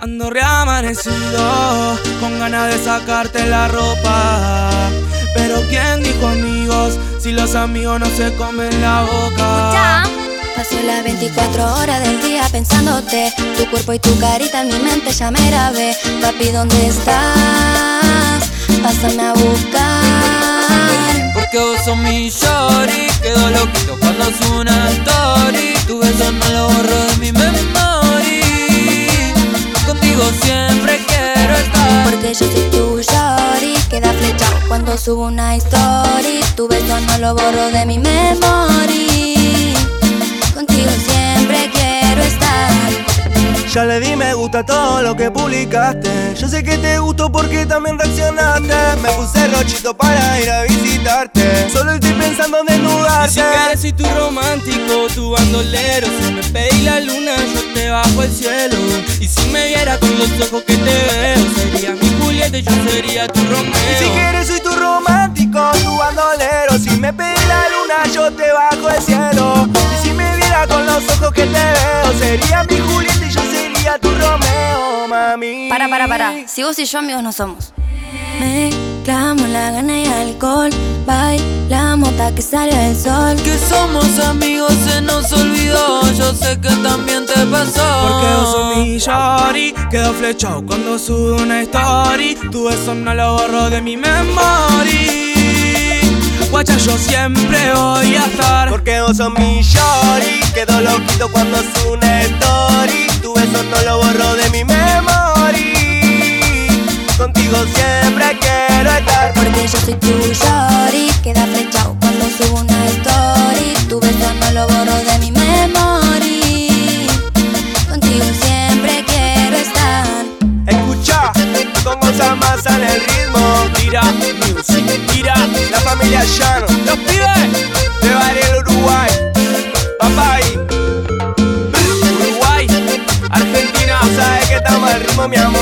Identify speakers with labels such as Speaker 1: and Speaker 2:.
Speaker 1: Ando reamanecido, con ganas de sacarte la ropa. Pero ¿quién dijo amigos si los amigos no se comen la boca?
Speaker 2: Paso las 24 horas del día pensándote. Tu cuerpo y tu carita en mi mente ya me grabé. Papi, ¿dónde estás? Pásame a buscar.
Speaker 3: Porque vos sos mi shorty. Quedo loquito cuando subo una story. Tu beso no lo borro de mi memory. Contigo siempre quiero estar.
Speaker 2: Porque yo soy tu shorty. Queda flechado cuando subo una story. Tu beso no lo borro de mi memory. Contigo siempre quiero estar.
Speaker 4: Ya le di me gusta a todo lo que publicaste. Yo sé que te gustó porque también reaccionaste. Me puse rochito para ir a visitarte. Solo estoy pensando en desnudarte.
Speaker 1: Y si quieres soy tu romántico, tu bandolero. Si me pedí la luna, yo te bajo el cielo. Y si me viera con los ojos que te veo, sería mi Julieta y yo sería tu Romeo.
Speaker 4: Y si quieres soy tu romántico, tu bandolero. Si me pedí la luna, yo te bajo el cielo. Y si me viera con los ojos que te veo, sería mi Julieta y yo sería tu Romeo, mami.
Speaker 2: Para. Si vos y yo amigos no somos. Mezclamos la gana y alcohol. Bailamos hasta que sale el sol.
Speaker 3: Que somos amigos se nos olvidó. Yo sé que también te pasó.
Speaker 1: Porque vos sos mi shorty. Quedo flechado cuando subo una story. Tu beso no lo borro de mi memory. Guacha, yo siempre voy a estar.
Speaker 4: Porque vos sos mi shorty. Quedo loquito cuando subo una story. Tu beso no lo borro de mi memory. Contigo siempre quiero estar.
Speaker 2: Porque yo soy tu shorty. Queda flechado cuando subo una story. Tu beso no lo borro de mi memory. Contigo siempre quiero estar.
Speaker 4: Escucha cómo se amasa en el ritmo.
Speaker 1: Tira music, tira.
Speaker 4: La familia Llano,
Speaker 1: Los pibes
Speaker 4: de Varela, Uruguay. Papay,
Speaker 1: Uruguay, Argentina.
Speaker 4: sabes que estamos al ritmo, mi amor.